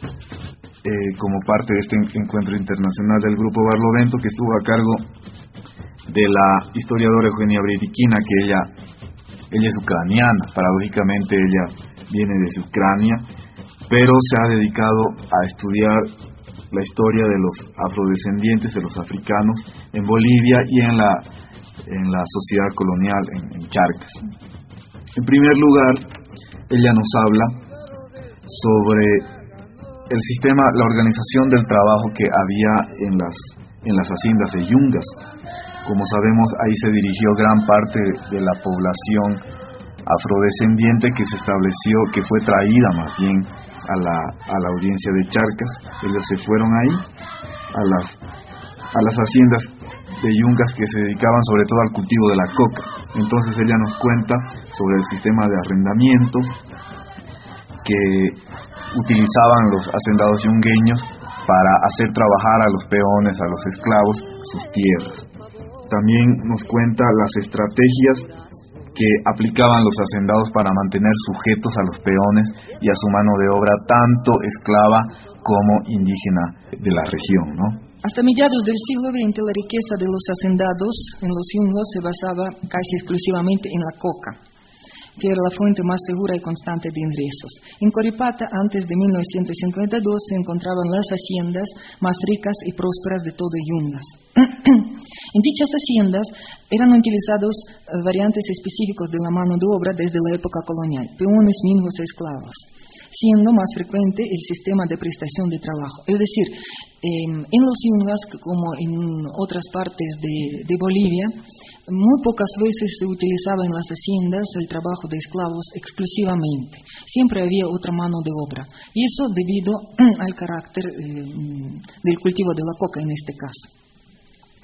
eh, como parte de este encuentro internacional del Grupo Barlovento, que estuvo a cargo de la historiadora Eugenia Breidiquina, que ella, ella es ucraniana, paradójicamente ella viene desde Ucrania, pero se ha dedicado a estudiar la historia de los afrodescendientes, de los africanos en Bolivia y en la, en la sociedad colonial en, en Charcas. En primer lugar, ella nos habla sobre el sistema, la organización del trabajo que había en las, en las haciendas de Yungas. Como sabemos, ahí se dirigió gran parte de la población afrodescendiente que se estableció, que fue traída más bien a la, a la audiencia de Charcas. Ellos se fueron ahí, a las, a las haciendas de Yungas que se dedicaban sobre todo al cultivo de la coca. Entonces ella nos cuenta sobre el sistema de arrendamiento que utilizaban los hacendados yungueños para hacer trabajar a los peones, a los esclavos, sus tierras. También nos cuenta las estrategias que aplicaban los hacendados para mantener sujetos a los peones y a su mano de obra, tanto esclava como indígena de la región, ¿no? Hasta mediados del siglo veinte, la riqueza de los hacendados en los yungos se basaba casi exclusivamente en la coca, que era la fuente más segura y constante de ingresos. En Coripata, antes de mil novecientos cincuenta y dos, se encontraban las haciendas más ricas y prósperas de todo Yungas. En dichas haciendas eran utilizados variantes específicos de la mano de obra desde la época colonial, peones, minjos e esclavos, siendo más frecuente el sistema de prestación de trabajo. Es decir, eh, en los Yungas, como en otras partes de, de Bolivia, muy pocas veces se utilizaba en las haciendas el trabajo de esclavos exclusivamente. Siempre había otra mano de obra. Y eso debido al carácter eh, del cultivo de la coca en este caso.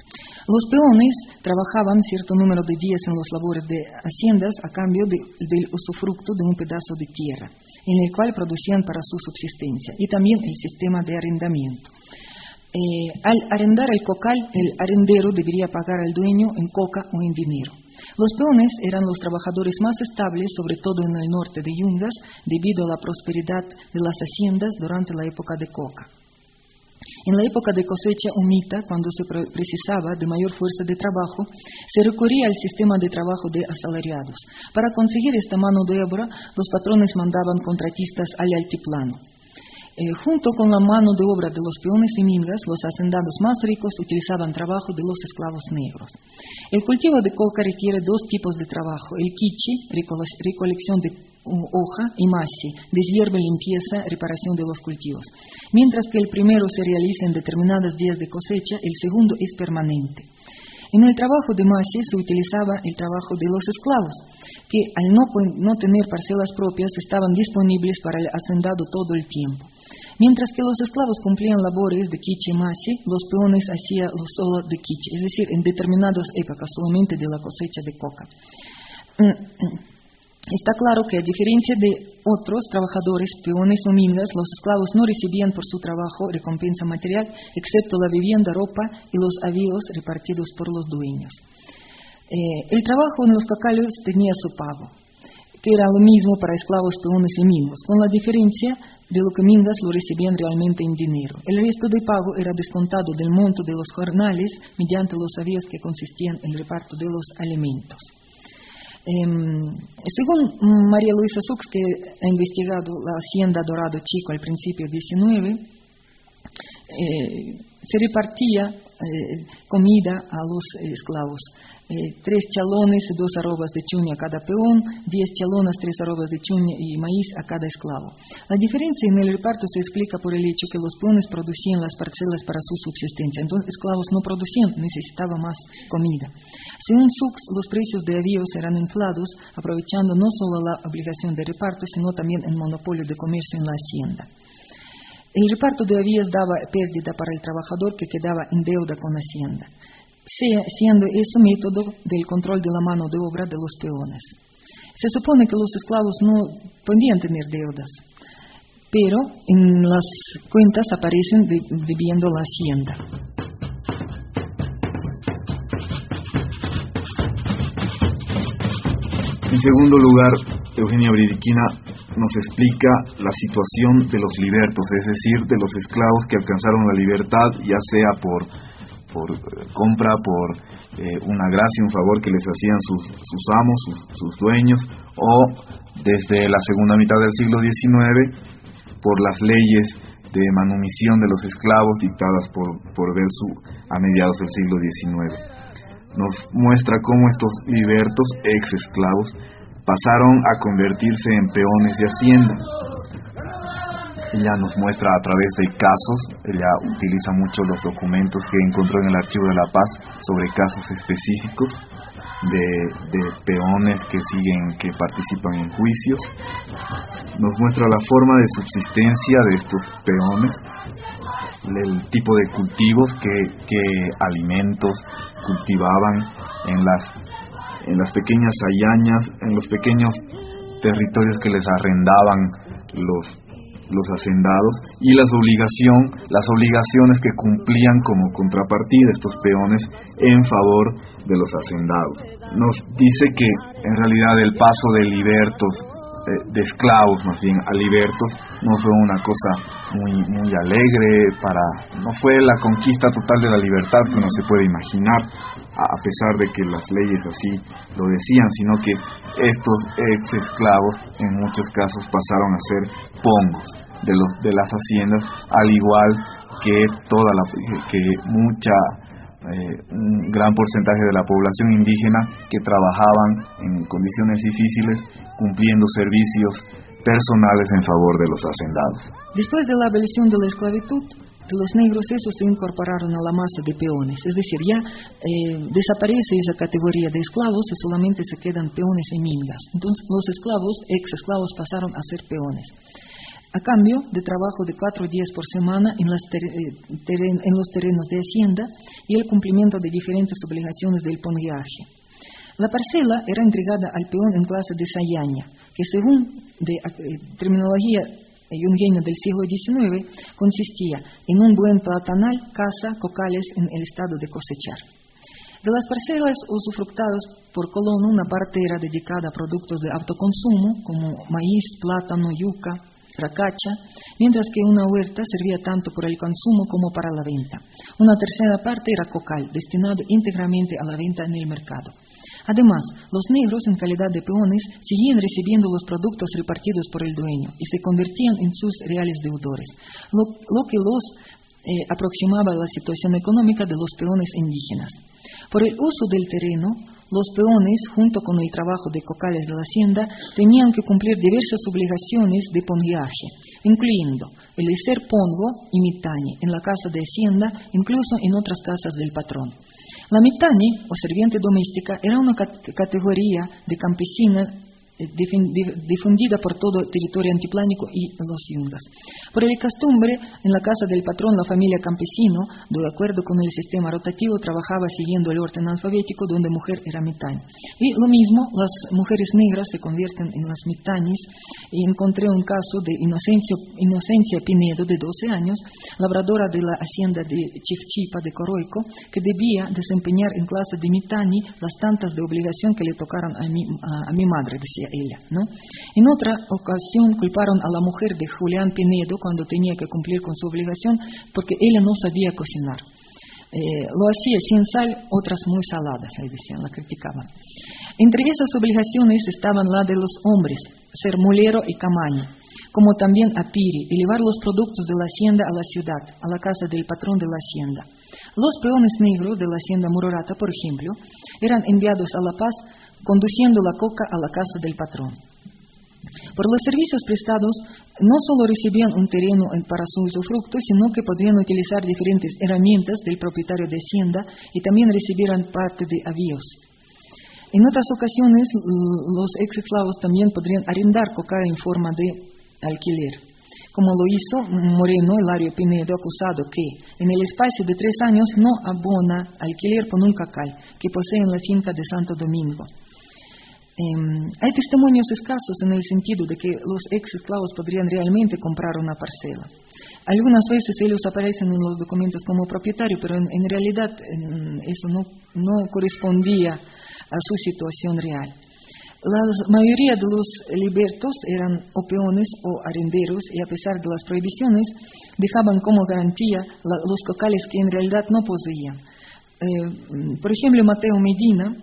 Los peones trabajaban cierto número de días en los labores de haciendas a cambio de, del usufructo de un pedazo de tierra, en el cual producían para su subsistencia, y también el sistema de arrendamiento. Eh, al arrendar el cocal, el arrendero debería pagar al dueño en coca o en dinero. Los peones eran los trabajadores más estables, sobre todo en el norte de Yungas, debido a la prosperidad de las haciendas durante la época de coca. En la época de cosecha humita, cuando se precisaba de mayor fuerza de trabajo, se recurría al sistema de trabajo de asalariados. Para conseguir esta mano de obra, los patrones mandaban contratistas al altiplano. Eh, junto con la mano de obra de los peones y mingas, los hacendados más ricos utilizaban trabajo de los esclavos negros. El cultivo de coca requiere dos tipos de trabajo: el quiche, recolección de hoja, y masi, deshierve, limpieza, reparación de los cultivos. Mientras que el primero se realiza en determinados días de cosecha, el segundo es permanente. En el trabajo de masi se utilizaba el trabajo de los esclavos, que al no, no tener parcelas propias estaban disponibles para el hacendado todo el tiempo. Mientras que los esclavos cumplían labores de quiche y masi, los peones hacían lo solo de quiche, es decir, en determinadas épocas solamente de la cosecha de coca. Está claro que, a diferencia de otros trabajadores, peones o mingas, los esclavos no recibían por su trabajo recompensa material, excepto la vivienda, ropa y los avíos repartidos por los dueños. Eh, el trabajo en los cocales tenía su pago, que era lo mismo para esclavos, peones y mingas, con la diferencia de lo que mingas lo recibían realmente en dinero. El resto del pago era descontado del monto de los jornales mediante los avíos que consistían en el reparto de los alimentos. Eh, según María Luisa Sux, que ha investigado la hacienda Dorado Chico al principio diecinueve, eh, se repartía eh, comida a los esclavos. Eh, tres chalones y dos arrobas de chuña a cada peón, diez chalonas, tres arrobas de chuña y maíz a cada esclavo. La diferencia en el reparto se explica por el hecho que los peones producían las parcelas para su subsistencia, entonces esclavos no producían, necesitaban más comida. Según Sux, los precios de avíos eran inflados, aprovechando no solo la obligación de reparto, sino también el monopolio de comercio en la hacienda. El reparto de avíos daba pérdida para el trabajador, que quedaba en deuda con Hacienda, siendo ese método del control de la mano de obra de los peones. Se supone que los esclavos no podían tener deudas, pero en las cuentas aparecen de, debiendo la Hacienda. En segundo lugar, Eugenia Bridiquina nos explica la situación de los libertos, es decir, de los esclavos que alcanzaron la libertad, ya sea por, por eh, compra, por eh, una gracia, un favor que les hacían sus, sus amos, sus, sus dueños, o desde la segunda mitad del siglo diecinueve, por las leyes de manumisión de los esclavos dictadas por, por Belzu a mediados del siglo diecinueve. Nos muestra cómo estos libertos, ex esclavos, pasaron a convertirse en peones de hacienda. Ella nos muestra a través de casos, ella utiliza mucho los documentos que encontró en el Archivo de la Paz sobre casos específicos de, de peones que siguen, que participan en juicios. Nos muestra la forma de subsistencia de estos peones, el tipo de cultivos, que, que alimentos cultivaban en las en las pequeñas hallañas, en los pequeños territorios que les arrendaban los, los hacendados, y las obligación, las obligaciones que cumplían como contrapartida estos peones en favor de los hacendados. Nos dice que en realidad el paso de libertos, de, de esclavos más bien a libertos, no fue una cosa muy, muy alegre, para, no fue la conquista total de la libertad que uno se puede imaginar, a pesar de que las leyes así lo decían, sino que estos ex esclavos en muchos casos pasaron a ser pongos de los de las haciendas, al igual que toda la que mucha eh, un gran porcentaje de la población indígena que trabajaban en condiciones difíciles cumpliendo servicios personales en favor de los hacendados. Después de la abolición de la esclavitud de los negros, esos se incorporaron a la masa de peones, es decir, ya eh, desaparece esa categoría de esclavos y solamente se quedan peones y mingas. Entonces los esclavos, ex esclavos, pasaron a ser peones. a cambio de trabajo de cuatro días por semana en, las ter teren en los terrenos de hacienda y el cumplimiento de diferentes obligaciones del pongueaje. La parcela era entregada al peón en clase de sayaña, que según de eh, terminología yungueña del siglo diecinueve consistía en un buen platanal, casa, cocales en el estado de cosechar. De las parcelas usufructadas por colono, una parte era dedicada a productos de autoconsumo como maíz, plátano, yuca, racacha, mientras que una huerta servía tanto por el consumo como para la venta. Una tercera parte era cocal, destinado íntegramente a la venta en el mercado. Además, los negros, en calidad de peones, seguían recibiendo los productos repartidos por el dueño y se convertían en sus reales deudores, lo, lo que los eh, aproximaba a la situación económica de los peones indígenas. Por el uso del terreno, los peones, junto con el trabajo de cocales de la hacienda, tenían que cumplir diversas obligaciones de pongueaje, incluyendo el de ser pongo y mitani en la casa de hacienda, incluso en otras casas del patrón. La mitani, o serviente doméstica, era una categoría de campesina difundida por todo el territorio antiplánico y los yungas. Por el costumbre, en la casa del patrón, la familia campesino, de acuerdo con el sistema rotativo, trabajaba siguiendo el orden alfabético, donde mujer era mitani. Y lo mismo, las mujeres negras se convierten en las mitanis, y encontré un caso de Inocencia, Inocencia Pinedo, de doce años, labradora de la hacienda de Chifchipa de Coroico, que debía desempeñar en clase de mitani las tantas de obligación que le tocaron a mi, a, a mi madre, decía ella, ¿no? En otra ocasión culparon a la mujer de Julián Pinedo cuando tenía que cumplir con su obligación porque ella no sabía cocinar. Eh, lo hacía sin sal, otras muy saladas, le decían, la criticaban. Entre esas obligaciones estaban la de los hombres, ser mulero y camaño, como también apiri, y llevar los productos de la hacienda a la ciudad, a la casa del patrón de la hacienda. Los peones negros de la hacienda Murorata, por ejemplo, eran enviados a La Paz conduciendo la coca a la casa del patrón. Por los servicios prestados, no solo recibían un terreno para su usufructo, sino que podrían utilizar diferentes herramientas del propietario de hacienda y también recibieran parte de avíos. En otras ocasiones, los ex-esclavos también podrían arrendar coca en forma de alquiler, como lo hizo Moreno Hilario Pinedo, acusado que, en el espacio de tres años, no abona alquiler por un cacal que posee en la finca de Santo Domingo. Eh, hay testimonios escasos en el sentido de que los ex-esclavos podrían realmente comprar una parcela. Algunas veces ellos aparecen en los documentos como propietario, pero en, en realidad en, eso no, no correspondía a su situación real. La mayoría de los libertos eran o peones o arenderos y a pesar de las prohibiciones dejaban como garantía la, los cocales que en realidad no poseían. Eh, por ejemplo, Mateo Medina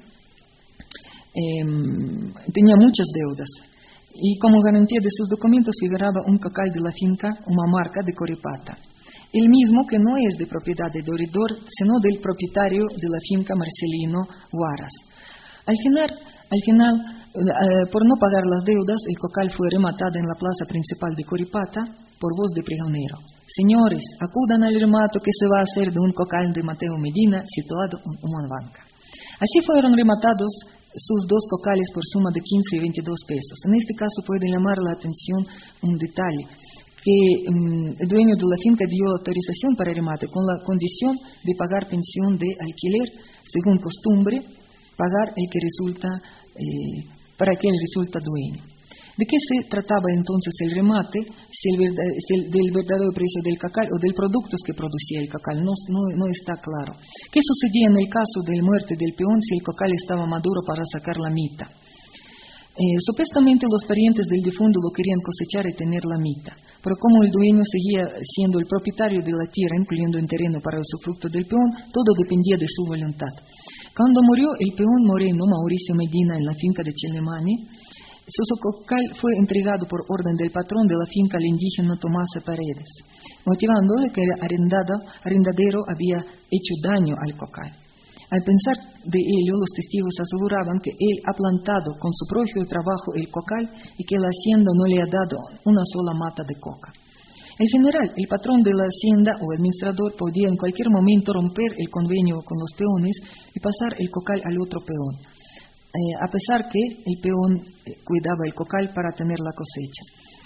Eh, tenía muchas deudas y como garantía de sus documentos figuraba un cacal de la finca, una marca de Coripata, el mismo que no es de propiedad de Doridor, sino del propietario de la finca Marcelino Huaras. Al final, al final eh, por no pagar las deudas, el cocal fue rematado en la plaza principal de Coripata por voz de pregonero. Señores, acudan al remato que se va a hacer de un cocal de Mateo Medina situado en una banca. Así fueron rematados sus dos cocales por suma de quince y veintidós pesos. En este caso puede llamar la atención un detalle, que um, el dueño de la finca dio autorización para remate con la condición de pagar pensión de alquiler, según costumbre, pagar el que resulta, eh, para que él resulta dueño. ¿De qué se trataba entonces el remate? Si el verdad, si el, del verdadero precio del cacal o del productos que producía el cacal, no, no, no está claro. ¿Qué sucedía en el caso de la muerte del peón si el cacal estaba maduro para sacar la mita? Eh, supuestamente los parientes del difunto lo querían cosechar y tener la mita, pero como el dueño seguía siendo el propietario de la tierra, incluyendo el terreno para el usufructo del peón, todo dependía de su voluntad. Cuando murió el peón moreno Mauricio Medina en la finca de Chelemani, su cocal fue entregado por orden del patrón de la finca al indígena Tomás Paredes, motivándole que el arrendadero había hecho daño al cocal. Al pensar de ello, los testigos aseguraban que él ha plantado con su propio trabajo el cocal y que la hacienda no le ha dado una sola mata de coca. En general, el patrón de la hacienda o administrador podía en cualquier momento romper el convenio con los peones y pasar el cocal al otro peón, Eh, a pesar que el peón eh, cuidaba el cocal para tener la cosecha.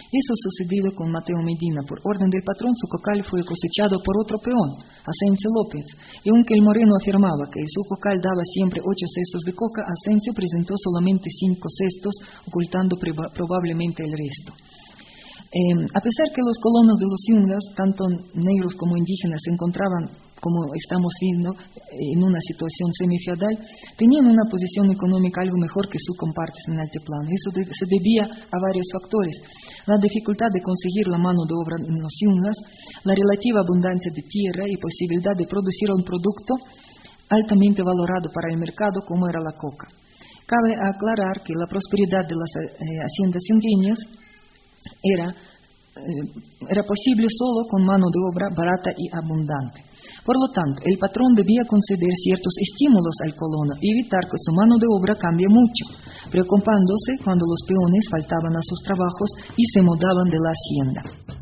Eso sucedido con Mateo Medina. Por orden del patrón, su cocal fue cosechado por otro peón, Asensio López. Y aunque el moreno afirmaba que su cocal daba siempre ocho cestos de coca, Asensio presentó solamente cinco cestos, ocultando probablemente el resto. Eh, a pesar que los colonos de los yungas, tanto negros como indígenas, se encontraban, como estamos viendo, en una situación semifeudal, tenían una posición económica algo mejor que sus compartes en el altiplano. Eso de, se debía a varios factores: la dificultad de conseguir la mano de obra en los yungas, la relativa abundancia de tierra y posibilidad de producir un producto altamente valorado para el mercado como era la coca. Cabe aclarar que la prosperidad de las eh, haciendas yungueñas era, eh, era posible solo con mano de obra barata y abundante. Por lo tanto, el patrón debía conceder ciertos estímulos al colono y evitar que su mano de obra cambie mucho, preocupándose cuando los peones faltaban a sus trabajos y se mudaban de la hacienda.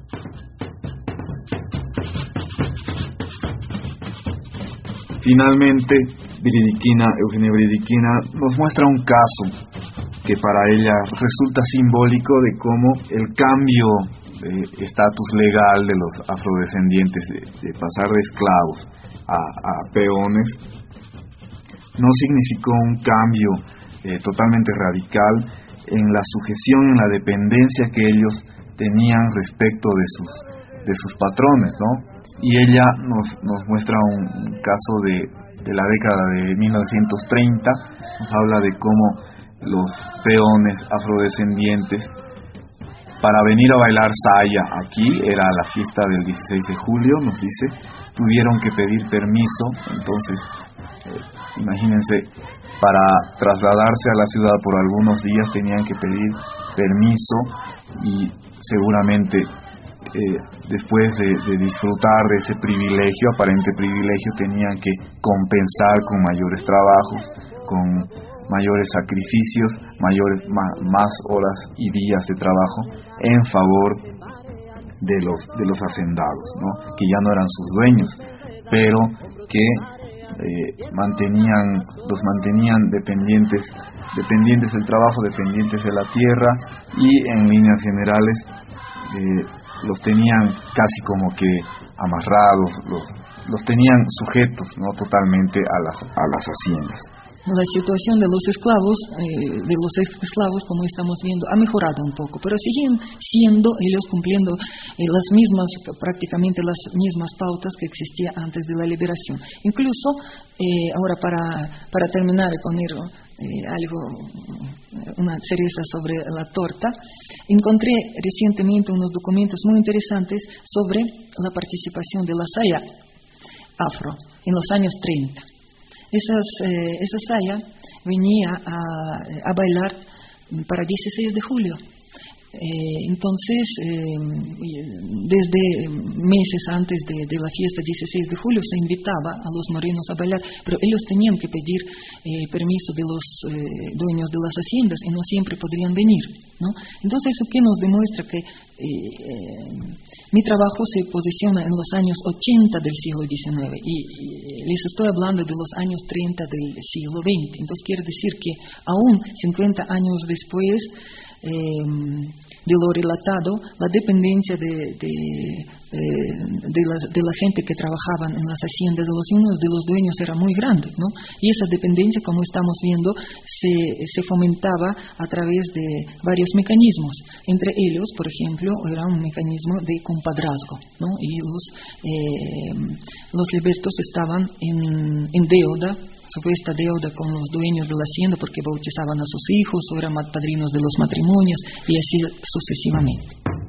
Finalmente, Bridiquina, Eugenia Bridiquina nos muestra un caso que para ella resulta simbólico de cómo el cambio de estatus legal de los afrodescendientes, de, de pasar de esclavos a, a peones, no significó un cambio eh, totalmente radical en la sujeción, en la dependencia que ellos tenían respecto de sus, de sus patrones, ¿no? Y ella nos, nos muestra un, un caso de, de la década de mil novecientos treinta, nos habla de cómo los peones afrodescendientes, para venir a bailar saya aquí, era la fiesta del dieciséis de julio, nos dice, tuvieron que pedir permiso. Entonces, eh, imagínense, para trasladarse a la ciudad por algunos días tenían que pedir permiso y seguramente eh, después de, de disfrutar de ese privilegio, aparente privilegio, tenían que compensar con mayores trabajos, con mayores sacrificios, mayores ma- más horas y días de trabajo en favor de los de los hacendados, ¿no? Que ya no eran sus dueños, pero que eh, mantenían los mantenían dependientes dependientes del trabajo, dependientes de la tierra, y en líneas generales eh, los tenían casi como que amarrados, los los tenían sujetos, ¿no? Totalmente a las a las haciendas. La situación de los esclavos, eh, de los esclavos, como estamos viendo, ha mejorado un poco, pero siguen siendo ellos cumpliendo eh, las mismas, prácticamente las mismas pautas que existían antes de la liberación. Incluso, eh, ahora para, para terminar y poner eh, algo, una cereza sobre la torta, encontré recientemente unos documentos muy interesantes sobre la participación de la saya afro en los años treinta. Esas, eh, esa saya venía a, a bailar para dieciséis de julio. Eh, entonces, eh, desde meses antes de, de la fiesta dieciséis de julio se invitaba a los morenos a bailar, pero ellos tenían que pedir eh, permiso de los eh, dueños de las haciendas y no siempre podrían venir, ¿no? Entonces, eso que nos demuestra que eh, eh, mi trabajo se posiciona en los años ochenta del siglo diecinueve y, y les estoy hablando de los años treinta del siglo veinte. Entonces, quiere decir que aún cincuenta años después Eh, de lo relatado, la dependencia de, de, eh, de, la, de la gente que trabajaban en las haciendas de los indios, de los dueños, era muy grande, ¿no? Y esa dependencia, como estamos viendo, se, se fomentaba a través de varios mecanismos. Entre ellos, por ejemplo, era un mecanismo de compadrazgo, ¿no? Y los, eh, los libertos estaban en, en deuda, supuesta deuda con los dueños de la hacienda porque bautizaban a sus hijos o eran padrinos de los matrimonios y así sucesivamente.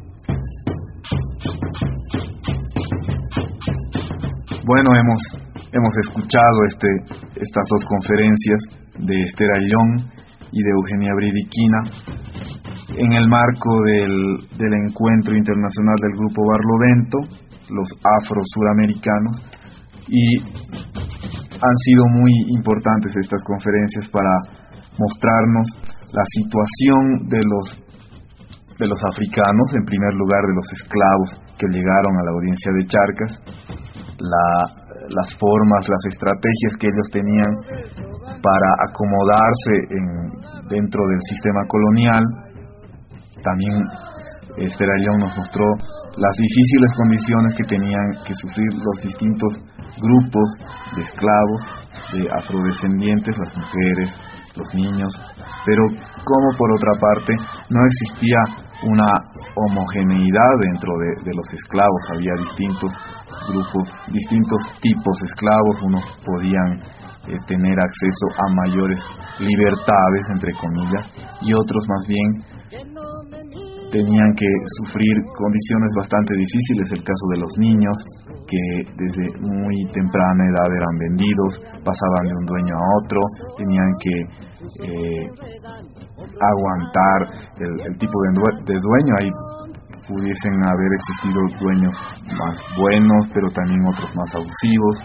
Bueno, hemos hemos escuchado este estas dos conferencias de Esther Ayllón y de Eugenia Bridiquina en el marco del, del encuentro internacional del Grupo Barlovento, los afro-suramericanos, y han sido muy importantes estas conferencias para mostrarnos la situación de los de los africanos, en primer lugar de los esclavos que llegaron a la audiencia de Charcas, la, las formas, las estrategias que ellos tenían para acomodarse en, dentro del sistema colonial, también Esther Ayllón nos mostró las difíciles condiciones que tenían que sufrir los distintos grupos de esclavos, de afrodescendientes, las mujeres, los niños, pero como por otra parte no existía una homogeneidad dentro de, de los esclavos. Había distintos grupos, distintos tipos de esclavos. Unos podían eh, tener acceso a mayores libertades, entre comillas, y otros más bien tenían que sufrir condiciones bastante difíciles. El caso de los niños, que desde muy temprana edad eran vendidos, pasaban de un dueño a otro, tenían que eh, aguantar el, el tipo de, de dueño. Ahí pudiesen haber existido dueños más buenos, pero también otros más abusivos.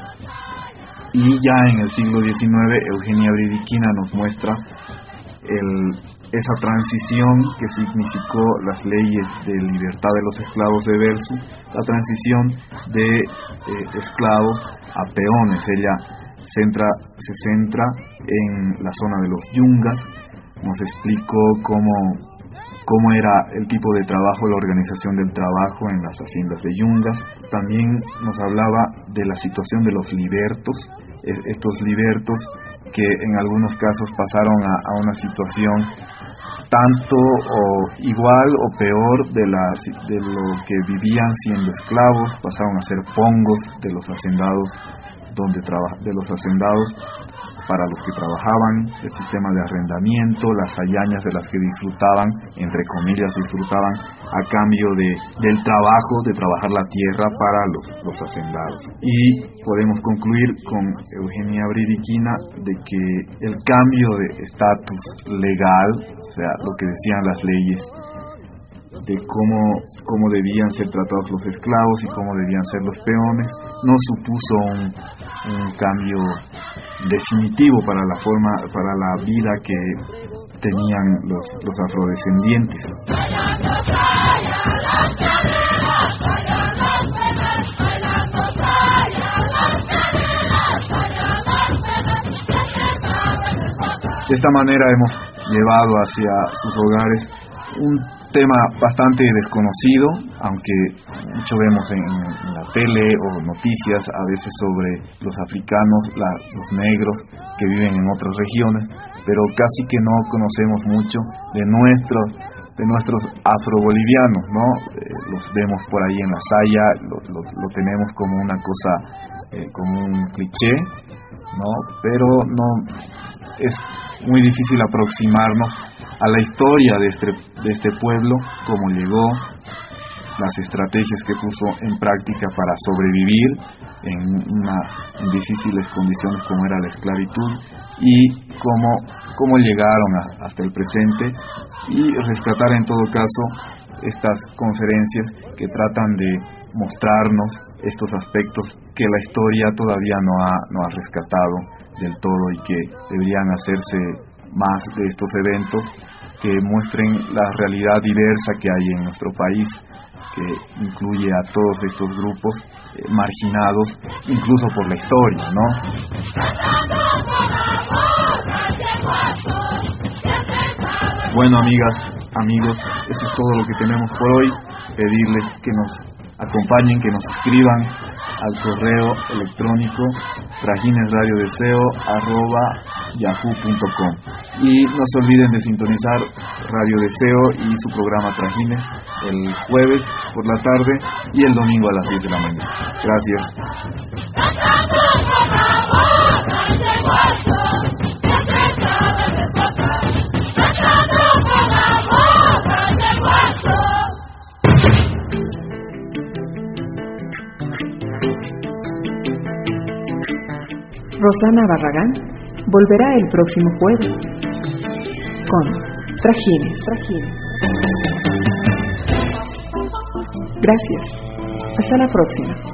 Y ya en el siglo diecinueve, Eugenia Bridiquina nos muestra el esa transición que significó las leyes de libertad de los esclavos de Verso, la transición de eh, esclavos a peones. Ella centra, se centra en la zona de los yungas, nos explicó cómo, cómo era el tipo de trabajo, la organización del trabajo en las haciendas de yungas. También nos hablaba de la situación de los libertos, estos libertos que en algunos casos pasaron a, a una situación tanto o igual o peor de, la, de lo que vivían siendo esclavos. Pasaron a ser pongos de los hacendados, donde traba, de los hacendados para los que trabajaban, el sistema de arrendamiento, las hazañas de las que disfrutaban, entre comillas disfrutaban, a cambio de, del trabajo, de trabajar la tierra para los, los hacendados. Y podemos concluir con Eugenia Bridiquina de que el cambio de estatus legal, o sea, lo que decían las leyes, de cómo, cómo debían ser tratados los esclavos y cómo debían ser los peones, no supuso un, un cambio definitivo para la forma, para la vida que tenían los, los afrodescendientes. De esta manera hemos llevado hacia sus hogares un tema bastante desconocido, aunque mucho vemos en, en la tele o noticias a veces sobre los africanos, la, los negros que viven en otras regiones, pero casi que no conocemos mucho de nuestro, de nuestros afrobolivianos, ¿no? Eh, los vemos por ahí en la saya, lo, lo, lo tenemos como una cosa, eh, como un cliché, ¿no? Pero no es muy difícil aproximarnos a la historia de este, de este pueblo, cómo llegó, las estrategias que puso en práctica para sobrevivir en, una, en difíciles condiciones como era la esclavitud, y cómo, cómo llegaron a, hasta el presente, y rescatar en todo caso estas conferencias que tratan de mostrarnos estos aspectos que la historia todavía no ha, no ha rescatado del todo, y que deberían hacerse más de estos eventos que muestren la realidad diversa que hay en nuestro país, que incluye a todos estos grupos eh, marginados incluso por la historia, ¿no? Bueno, amigas, amigos, eso es todo lo que tenemos por hoy. Pedirles que nos acompañen, que nos escriban al correo electrónico trajinesradiodeseo arroba yahoo punto com, y no se olviden de sintonizar Radio Deseo y su programa Trajines el jueves por la tarde y el domingo a las diez de la mañana. Gracias. Rosana Barragán volverá el próximo jueves con Trajines. Gracias. Hasta la próxima.